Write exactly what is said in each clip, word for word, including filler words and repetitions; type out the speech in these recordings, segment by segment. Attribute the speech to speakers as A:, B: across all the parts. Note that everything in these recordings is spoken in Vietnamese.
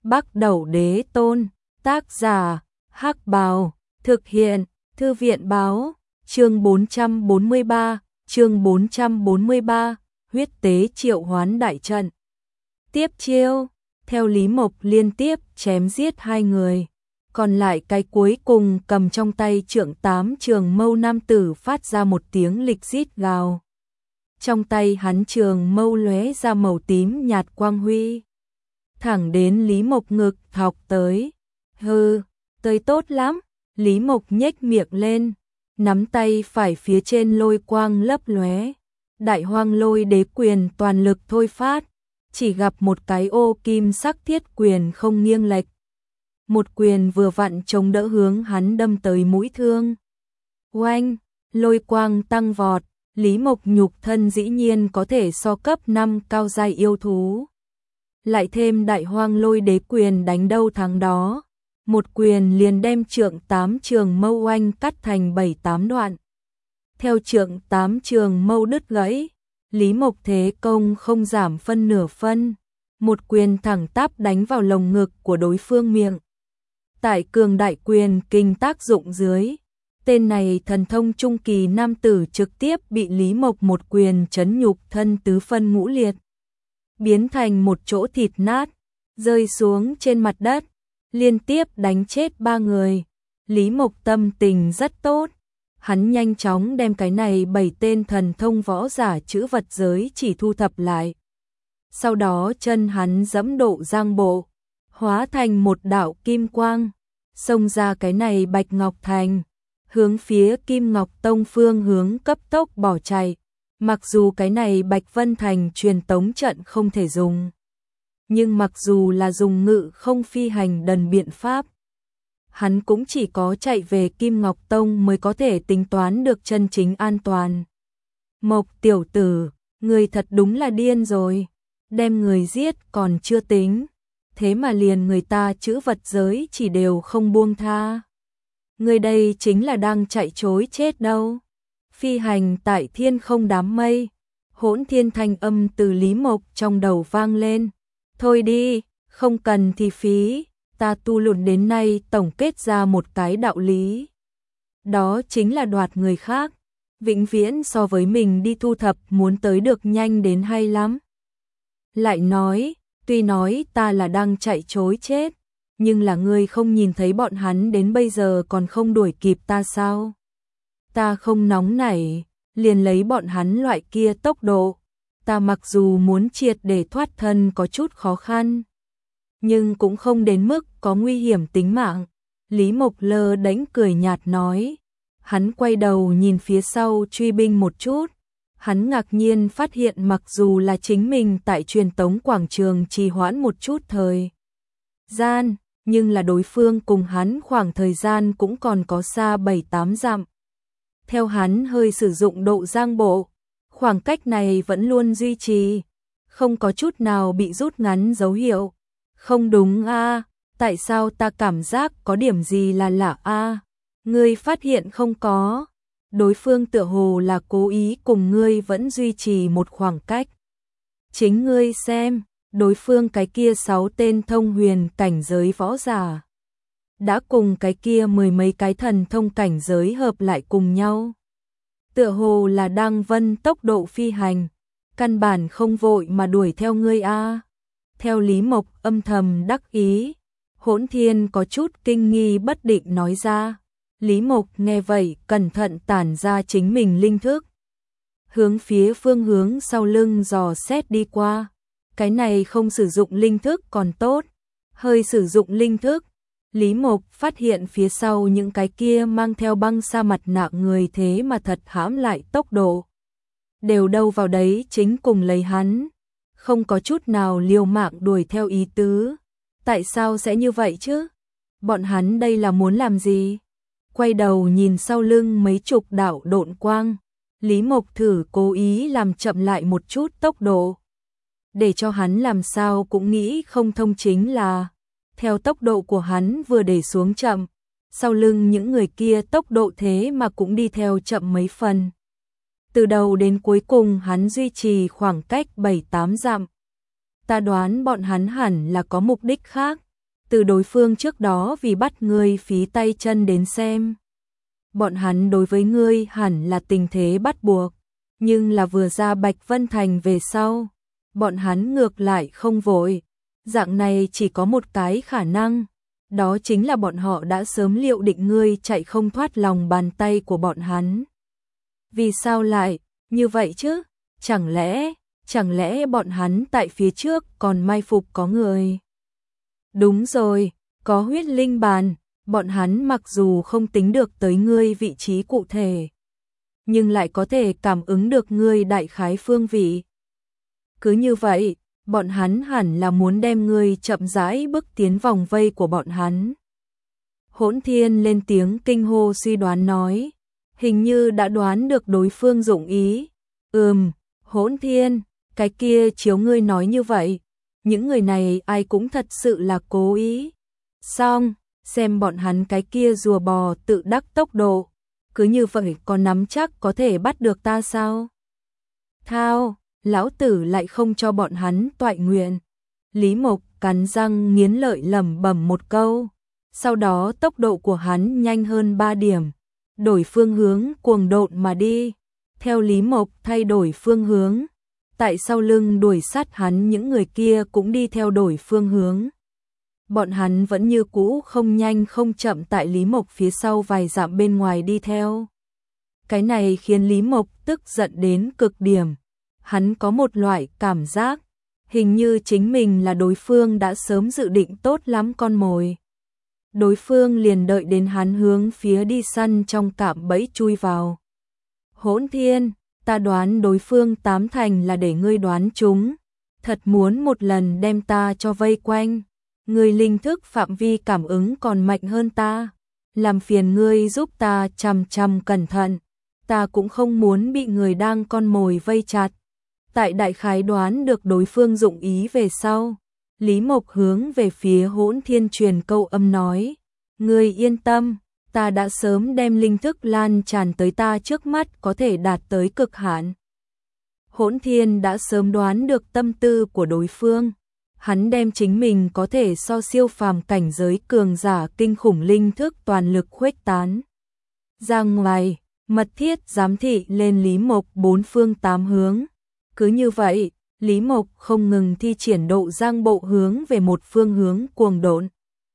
A: Bắc Đẩu Đế Tôn, tác giả, Hắc Bào, thực hiện, Thư viện báo, chương bốn trăm bốn mươi ba, chương bốn trăm bốn mươi ba, huyết tế triệu hoán đại trận. Tiếp chiêu, theo Lý Mộc liên tiếp chém giết hai người, còn lại cái cuối cùng cầm trong tay trượng tám trường mâu nam tử phát ra một tiếng lịch rít gào. Trong tay hắn trường mâu lóe ra màu tím nhạt quang huy, thẳng đến Lý Mộc ngực thọc tới. Hừ, tới tốt lắm. Lý Mộc nhếch miệng lên, nắm tay phải phía trên lôi quang lấp lóe. Đại Hoang Lôi Đế quyền toàn lực thôi phát, chỉ gặp một cái ô kim sắc thiết quyền không nghiêng lệch. Một quyền vừa vặn chống đỡ hướng hắn đâm tới mũi thương. Oanh, lôi quang tăng vọt, Lý Mộc nhục thân dĩ nhiên có thể so cấp năm cao giai yêu thú. Lại thêm Đại Hoang Lôi Đế quyền đánh đâu thắng đó, một quyền liền đem trượng tám trường mâu oanh cắt thành bảy tám đoạn. Theo trượng tám trường mâu đứt gãy, Lý Mộc thế công không giảm phân nửa phân, một quyền thẳng tắp đánh vào lồng ngực của đối phương miệng. Tại cường đại quyền kinh tác dụng dưới, tên này thần thông trung kỳ nam tử trực tiếp bị Lý Mộc một quyền chấn nhục thân tứ phân ngũ liệt, biến thành một chỗ thịt nát, rơi xuống trên mặt đất, liên tiếp đánh chết ba người. Lý Mộc tâm tình rất tốt, hắn nhanh chóng đem cái này bảy tên thần thông võ giả chữ vật giới chỉ thu thập lại. Sau đó chân hắn giẫm độ giang bộ, hóa thành một đạo kim quang, xông ra cái này Bạch Ngọc Thành, hướng phía Kim Ngọc Tông phương hướng cấp tốc bỏ chạy. Mặc dù cái này Bạch Vân Thành truyền tống trận không thể dùng, nhưng mặc dù là dùng ngự không phi hành đần biện pháp, hắn cũng chỉ có chạy về Kim Ngọc Tông mới có thể tính toán được chân chính an toàn. Mộc tiểu tử, người thật đúng là điên rồi, đem người giết còn chưa tính, thế mà liền người ta chữ vật giới chỉ đều không buông tha. Người đây chính là đang chạy trối chết đâu. Phi hành tại thiên không đám mây, hỗn thiên thanh âm từ Lý Mộc trong đầu vang lên. Thôi đi, không cần thì phí, ta tu luyện đến nay tổng kết ra một cái đạo lý. Đó chính là đoạt người khác, vĩnh viễn so với mình đi thu thập muốn tới được nhanh đến hay lắm. Lại nói, tuy nói ta là đang chạy trối chết, nhưng là ngươi không nhìn thấy bọn hắn đến bây giờ còn không đuổi kịp ta sao? Ta không nóng nảy, liền lấy bọn hắn loại kia tốc độ. Ta mặc dù muốn triệt để thoát thân có chút khó khăn, nhưng cũng không đến mức có nguy hiểm tính mạng. Lý Mộc lơ đánh cười nhạt nói. Hắn quay đầu nhìn phía sau truy binh một chút. Hắn ngạc nhiên phát hiện mặc dù là chính mình tại truyền tống quảng trường trì hoãn một chút thời gian, nhưng là đối phương cùng hắn khoảng thời gian cũng còn có xa bảy tám dặm. Theo hắn hơi sử dụng độ giang bộ, khoảng cách này vẫn luôn duy trì, không có chút nào bị rút ngắn dấu hiệu. Không đúng a, tại sao ta cảm giác có điểm gì là lạ a? Ngươi phát hiện không có? Đối phương tựa hồ là cố ý cùng ngươi vẫn duy trì một khoảng cách. Chính ngươi xem, đối phương cái kia sáu tên thông huyền cảnh giới võ giả đã cùng cái kia mười mấy cái thần thông cảnh giới hợp lại cùng nhau. Tựa hồ là đang vân tốc độ phi hành, căn bản không vội mà đuổi theo ngươi a. Theo Lý Mộc âm thầm đắc ý, Hỗn Thiên có chút kinh nghi bất định nói ra. Lý Mộc nghe vậy cẩn thận tản ra chính mình linh thức, hướng phía phương hướng sau lưng dò xét đi qua. Cái này không sử dụng linh thức còn tốt, hơi sử dụng linh thức, Lý Mộc phát hiện phía sau những cái kia mang theo băng sa mặt nạ người thế mà thật hãm lại tốc độ. Đều đâu vào đấy chính cùng lấy hắn, không có chút nào liều mạng đuổi theo ý tứ. Tại sao sẽ như vậy chứ? Bọn hắn đây là muốn làm gì? Quay đầu nhìn sau lưng mấy chục đạo độn quang, Lý Mộc thử cố ý làm chậm lại một chút tốc độ. Để cho hắn làm sao cũng nghĩ không thông chính là, theo tốc độ của hắn vừa để xuống chậm, sau lưng những người kia tốc độ thế mà cũng đi theo chậm mấy phần. Từ đầu đến cuối cùng hắn duy trì khoảng cách bảy tám dặm. Ta đoán bọn hắn hẳn là có mục đích khác, từ đối phương trước đó vì bắt ngươi phí tay chân đến xem. Bọn hắn đối với ngươi hẳn là tình thế bắt buộc, nhưng là vừa ra Bạch Vân Thành về sau, bọn hắn ngược lại không vội. Dạng này chỉ có một cái khả năng, đó chính là bọn họ đã sớm liệu định ngươi chạy không thoát lòng bàn tay của bọn hắn. Vì sao lại như vậy chứ? Chẳng lẽ, chẳng lẽ bọn hắn tại phía trước còn mai phục có người? Đúng rồi, có huyết linh bàn, bọn hắn mặc dù không tính được tới ngươi vị trí cụ thể, nhưng lại có thể cảm ứng được ngươi đại khái phương vị. Cứ như vậy, bọn hắn hẳn là muốn đem ngươi chậm rãi bước tiến vòng vây của bọn hắn. Hỗn Thiên lên tiếng kinh hô suy đoán nói, hình như đã đoán được đối phương dụng ý. Ừm, Hỗn Thiên, cái kia chiếu ngươi nói như vậy, những người này ai cũng thật sự là cố ý. Xong, xem bọn hắn cái kia rùa bò tự đắc tốc độ, cứ như vậy có nắm chắc có thể bắt được ta sao? Thao, lão tử lại không cho bọn hắn toại nguyện. Lý Mộc cắn răng nghiến lợi lẩm bẩm một câu, sau đó tốc độ của hắn nhanh hơn ba điểm, đổi phương hướng cuồng độn mà đi. Theo Lý Mộc thay đổi phương hướng, tại sau lưng đuổi sát hắn những người kia cũng đi theo đổi phương hướng. Bọn hắn vẫn như cũ không nhanh không chậm tại Lý Mộc phía sau vài dặm bên ngoài đi theo. Cái này khiến Lý Mộc tức giận đến cực điểm. Hắn có một loại cảm giác, hình như chính mình là đối phương đã sớm dự định tốt lắm con mồi. Đối phương liền đợi đến hắn hướng phía đi săn trong cạm bẫy chui vào. Hỗn Thiên, ta đoán đối phương tám thành là để ngươi đoán chúng, thật muốn một lần đem ta cho vây quanh. Ngươi linh thức phạm vi cảm ứng còn mạnh hơn ta, làm phiền ngươi giúp ta chằm chằm cẩn thận, ta cũng không muốn bị người đang con mồi vây chặt. Tại đại khái đoán được đối phương dụng ý về sau, Lý Mộc hướng về phía Hỗn Thiên truyền câu âm nói, ngươi yên tâm, ta đã sớm đem linh thức lan tràn tới ta trước mắt có thể đạt tới cực hạn. Hỗn Thiên đã sớm đoán được tâm tư của đối phương, hắn đem chính mình có thể so siêu phàm cảnh giới cường giả kinh khủng linh thức toàn lực khuếch tán ra ngoài, mật thiết giám thị lên Lý Mộc bốn phương tám hướng. Cứ như vậy, Lý Mộc không ngừng thi triển độ giang bộ hướng về một phương hướng cuồng độn.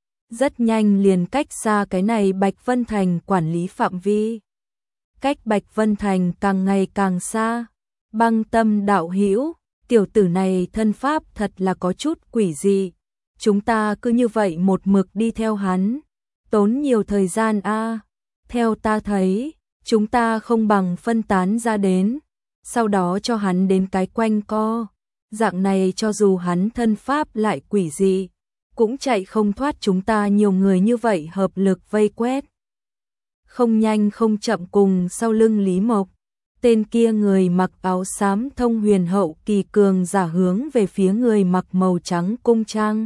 A: Rất nhanh liền cách xa cái này Bạch Vân Thành quản lý phạm vi. Cách Bạch Vân Thành càng ngày càng xa. Băng Tâm đạo hữu, tiểu tử này thân pháp thật là có chút quỷ dị. Chúng ta cứ như vậy một mực đi theo hắn, tốn nhiều thời gian a. Theo ta thấy, chúng ta không bằng phân tán ra đến, sau đó cho hắn đến cái quanh co. Dạng này cho dù hắn thân pháp lại quỷ dị, cũng chạy không thoát chúng ta nhiều người như vậy hợp lực vây quét. Không nhanh không chậm cùng sau lưng Lý Mộc, tên kia người mặc áo xám thông huyền hậu kỳ cường giả hướng về phía người mặc màu trắng cung trang.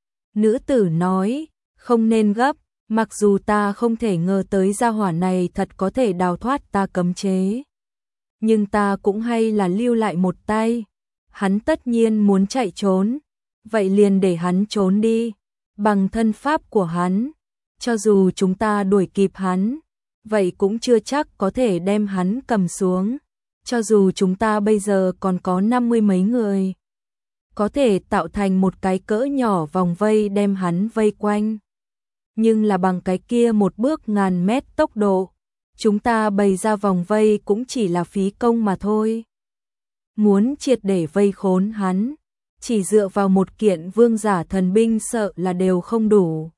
A: Nữ tử nói, không nên gấp, mặc dù ta không thể ngờ tới gia hỏa này thật có thể đào thoát ta cấm chế, nhưng ta cũng hay là lưu lại một tay. Hắn tất nhiên muốn chạy trốn, vậy liền để hắn trốn đi. Bằng thân pháp của hắn, cho dù chúng ta đuổi kịp hắn, vậy cũng chưa chắc có thể đem hắn cầm xuống. Cho dù chúng ta bây giờ còn có năm mươi mấy người, có thể tạo thành một cái cỡ nhỏ vòng vây đem hắn vây quanh. Nhưng là bằng cái kia một bước ngàn mét tốc độ, chúng ta bày ra vòng vây cũng chỉ là phí công mà thôi. Muốn triệt để vây khốn hắn, chỉ dựa vào một kiện vương giả thần binh sợ là đều không đủ.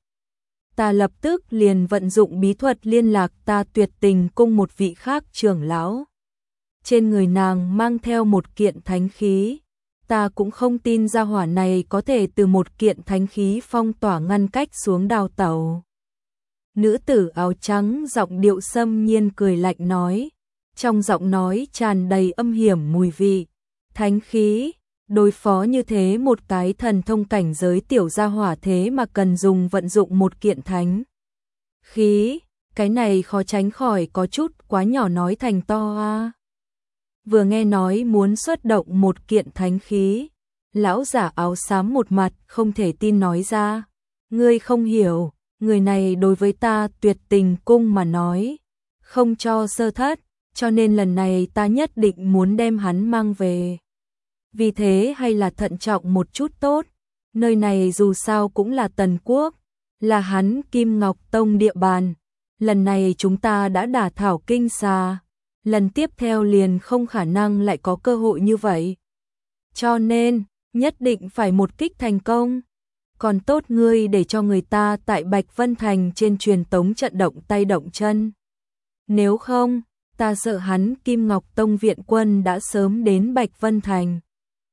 A: Ta lập tức liền vận dụng bí thuật liên lạc ta Tuyệt Tình cung một vị khác trưởng lão. Trên người nàng mang theo một kiện thánh khí, ta cũng không tin gia hỏa này có thể từ một kiện thánh khí phong tỏa ngăn cách xuống đào tẩu. Nữ tử áo trắng giọng điệu xâm nhiên cười lạnh nói, trong giọng nói tràn đầy âm hiểm mùi vị. Thánh khí, đối phó như thế một cái thần thông cảnh giới tiểu gia hỏa thế mà cần dùng vận dụng một kiện thánh khí, cái này khó tránh khỏi có chút quá nhỏ nói thành to a. Vừa nghe nói muốn xuất động một kiện thánh khí, lão giả áo xám một mặt không thể tin nói ra, Ngươi không hiểu, người này đối với ta tuyệt tình cung mà nói, không cho sơ thất, cho nên lần này ta nhất định muốn đem hắn mang về. Vì thế hay là thận trọng một chút tốt, nơi này dù sao cũng là Tần Quốc, là hắn Kim Ngọc Tông địa bàn. Lần này chúng ta đã đả thảo kinh xà, lần tiếp theo liền không khả năng lại có cơ hội như vậy. Cho nên, nhất định phải một kích thành công. Còn tốt ngươi để cho người ta tại Bạch Vân Thành trên truyền tống trận động tay động chân. Nếu không, ta sợ hắn Kim Ngọc Tông viện quân đã sớm đến Bạch Vân Thành.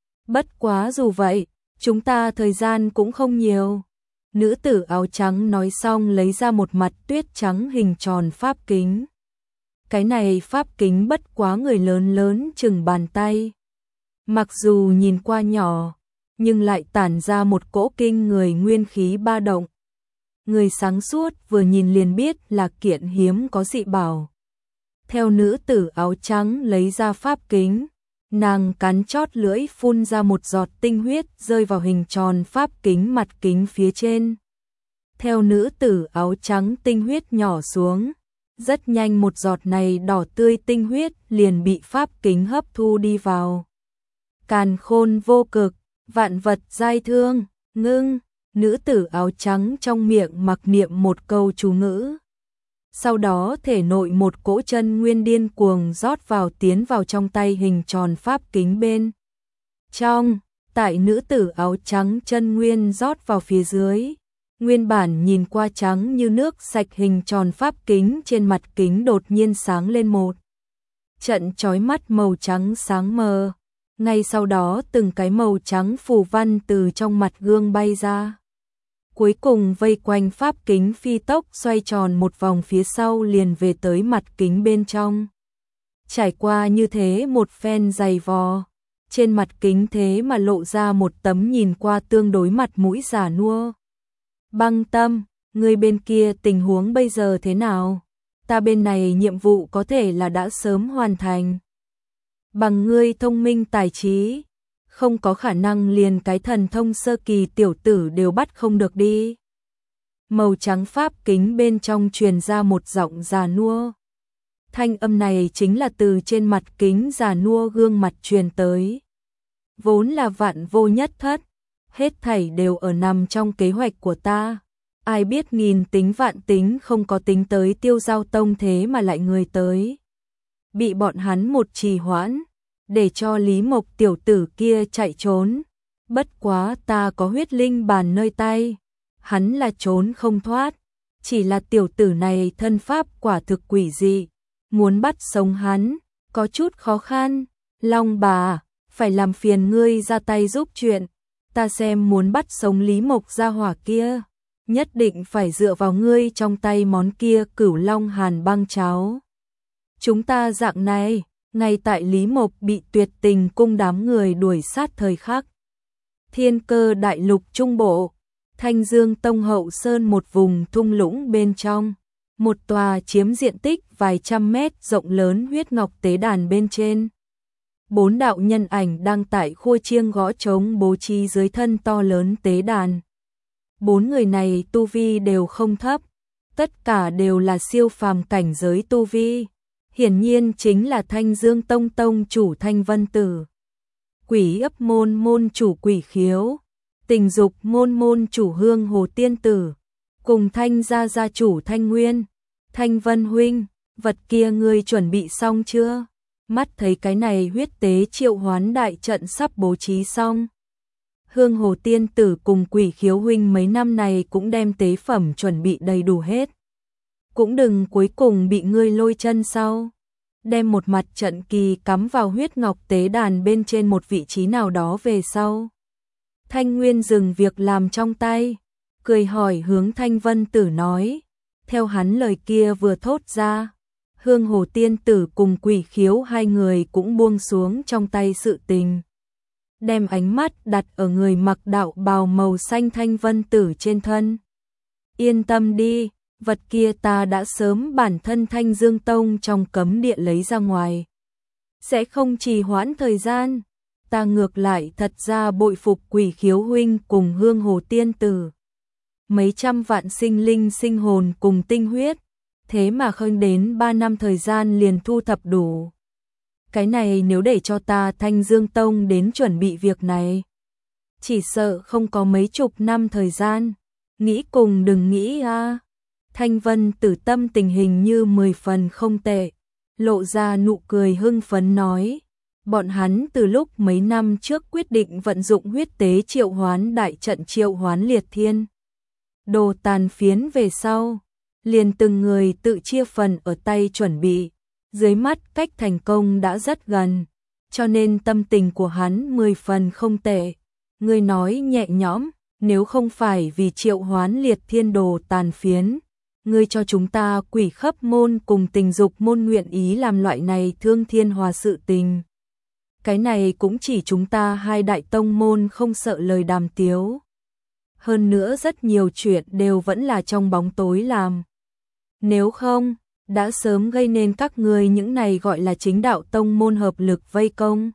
A: Bất quá dù vậy, chúng ta thời gian cũng không nhiều. Nữ tử áo trắng nói xong lấy ra một mặt tuyết trắng hình tròn pháp kính. Cái này pháp kính bất quá người lớn lớn chừng bàn tay. Mặc dù nhìn qua nhỏ, nhưng lại tản ra một cỗ kinh người nguyên khí ba động. Người sáng suốt vừa nhìn liền biết là kiện hiếm có dị bảo. Theo nữ tử áo trắng lấy ra pháp kính, nàng cắn chót lưỡi phun ra một giọt tinh huyết rơi vào hình tròn pháp kính mặt kính phía trên. Theo nữ tử áo trắng tinh huyết nhỏ xuống, rất nhanh một giọt này đỏ tươi tinh huyết liền bị pháp kính hấp thu đi vào. Càn khôn vô cực, vạn vật giai thương, ngưng, nữ tử áo trắng trong miệng mặc niệm một câu chú ngữ. Sau đó thể nội một cỗ chân nguyên điên cuồng rót vào tiến vào trong tay hình tròn pháp kính bên. Trong, tại nữ tử áo trắng chân nguyên rót vào phía dưới, nguyên bản nhìn qua trắng như nước sạch hình tròn pháp kính trên mặt kính đột nhiên sáng lên một trận chói mắt màu trắng sáng mờ. Ngay sau đó từng cái màu trắng phù văn từ trong mặt gương bay ra. Cuối cùng vây quanh pháp kính phi tốc xoay tròn một vòng phía sau liền về tới mặt kính bên trong. Trải qua như thế một phen dày vò, trên mặt kính thế mà lộ ra một tấm nhìn qua tương đối mặt mũi già nua. Băng Tâm, người bên kia tình huống bây giờ thế nào? Ta bên này nhiệm vụ có thể là đã sớm hoàn thành. Bằng ngươi thông minh tài trí, không có khả năng liền cái thần thông sơ kỳ tiểu tử đều bắt không được đi. Màu trắng pháp kính bên trong truyền ra một giọng già nua. Thanh âm này chính là từ trên mặt kính già nua gương mặt truyền tới. Vốn là vạn vô nhất thất, hết thảy đều ở nằm trong kế hoạch của ta. Ai biết nghìn tính vạn tính không có tính tới Tiêu Giao Tông thế mà lại người tới. Bị bọn hắn một trì hoãn, để cho Lý Mộc tiểu tử kia chạy trốn. Bất quá ta có huyết linh bàn nơi tay, hắn là trốn không thoát. Chỉ là tiểu tử này thân pháp quả thực quỷ dị, muốn bắt sống hắn, có chút khó khăn. Long bà, phải làm phiền ngươi ra tay giúp chuyện. Ta xem muốn bắt sống Lý Mộc gia hỏa kia, nhất định phải dựa vào ngươi trong tay món kia Cửu Long Hàn băng cháo. Chúng ta dạng này, ngay tại Lý Mộc bị Tuyệt Tình cung đám người đuổi sát thời khắc. Thiên Cơ đại lục trung bộ, Thanh Dương Tông hậu sơn một vùng thung lũng bên trong, một tòa chiếm diện tích vài trăm mét rộng lớn huyết ngọc tế đàn bên trên. Bốn đạo nhân ảnh đang tại khua chiêng gõ trống bố trí dưới thân to lớn tế đàn. Bốn người này tu vi đều không thấp, tất cả đều là siêu phàm cảnh giới tu vi. Hiển nhiên chính là Thanh Dương Tông tông chủ Thanh Vân Tử, Quỷ Ấp môn môn chủ Quỷ Khiếu, Tình Dục môn môn chủ Hương Hồ Tiên Tử, cùng Thanh gia gia chủ Thanh Nguyên. Thanh Vân huynh, vật kia ngươi chuẩn bị xong chưa? Mắt thấy cái này huyết tế triệu hoán đại trận sắp bố trí xong. Hương Hồ Tiên Tử cùng Quỷ Khiếu huynh mấy năm này cũng đem tế phẩm chuẩn bị đầy đủ hết. Cũng đừng cuối cùng bị ngươi lôi chân sau. Đem một mặt trận kỳ cắm vào huyết ngọc tế đàn bên trên một vị trí nào đó về sau. Thanh Nguyên dừng việc làm trong tay, cười hỏi hướng Thanh Vân Tử nói. Theo hắn lời kia vừa thốt ra, Hương Hồ Tiên Tử cùng Quỷ Khiếu hai người cũng buông xuống trong tay sự tình. Đem ánh mắt đặt ở người mặc đạo bào màu xanh Thanh Vân Tử trên thân. Yên tâm đi, vật kia ta đã sớm bản thân Thanh Dương Tông trong cấm địa lấy ra ngoài. Sẽ không trì hoãn thời gian. Ta ngược lại thật ra bội phục Quỷ Khiếu huynh cùng Hương Hồ Tiên Tử. mấy trăm vạn sinh linh sinh hồn cùng tinh huyết, thế mà không đến ba năm thời gian liền thu thập đủ. Cái này nếu để cho ta Thanh Dương Tông đến chuẩn bị việc này, chỉ sợ không có mấy chục năm thời gian, nghĩ cùng đừng nghĩ a. À. Thanh Vân Tử tâm tình hình như mười phần không tệ, lộ ra nụ cười hưng phấn nói, bọn hắn từ lúc mấy năm trước quyết định vận dụng huyết tế triệu hoán đại trận triệu hoán liệt thiên đồ tàn phiến về sau, liền từng người tự chia phần ở tay chuẩn bị, dưới mắt cách thành công đã rất gần, cho nên tâm tình của hắn mười phần không tệ. Ngươi nói nhẹ nhõm, nếu không phải vì triệu hoán liệt thiên đồ tàn phiến, ngươi cho chúng ta quỷ khấp môn cùng tình dục môn nguyện ý làm loại này thương thiên hòa sự tình. Cái này cũng chỉ chúng ta hai đại tông môn không sợ lời đàm tiếu. Hơn nữa rất nhiều chuyện đều vẫn là trong bóng tối làm. Nếu không, đã sớm gây nên các ngươi những này gọi là chính đạo tông môn hợp lực vây công.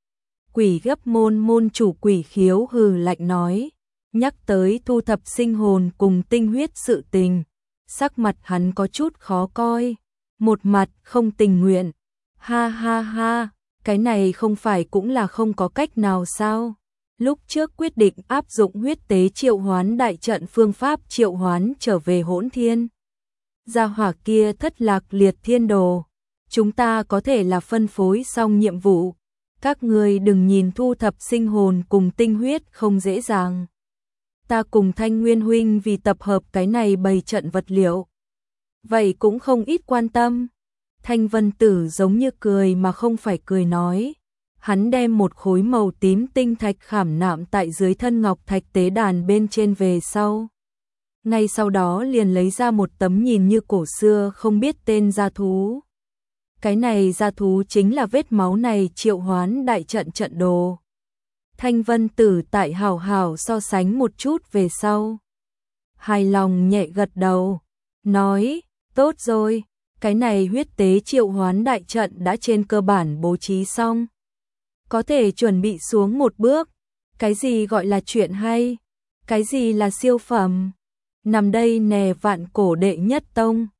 A: Quỷ gấp môn môn chủ Quỷ Khiếu hừ lạnh nói, nhắc tới thu thập sinh hồn cùng tinh huyết sự tình, sắc mặt hắn có chút khó coi, một mặt không tình nguyện, ha ha ha, cái này không phải cũng là không có cách nào sao? Lúc trước quyết định áp dụng huyết tế triệu hoán đại trận phương pháp triệu hoán trở về hỗn thiên. Gia hỏa kia thất lạc liệt thiên đồ, chúng ta có thể là phân phối xong nhiệm vụ. Các ngươi đừng nhìn thu thập sinh hồn cùng tinh huyết không dễ dàng. Ta cùng Thanh Nguyên huynh vì tập hợp cái này bày trận vật liệu, vậy cũng không ít quan tâm. Thanh Vân Tử giống như cười mà không phải cười nói, hắn đem một khối màu tím tinh thạch khảm nạm tại dưới thân ngọc thạch tế đàn bên trên về sau. Ngay sau đó liền lấy ra một tấm nhìn như cổ xưa không biết tên gia thú. Cái này gia thú chính là vết máu này triệu hoán đại trận trận đồ. Thanh Vân Tử tại hào hào so sánh một chút về sau, hài lòng nhẹ gật đầu, nói, tốt rồi, cái này huyết tế triệu hoán đại trận đã trên cơ bản bố trí xong. Có thể chuẩn bị xuống một bước, cái gì gọi là chuyện hay, cái gì là siêu phẩm. Nằm đây nè vạn cổ đệ nhất tông.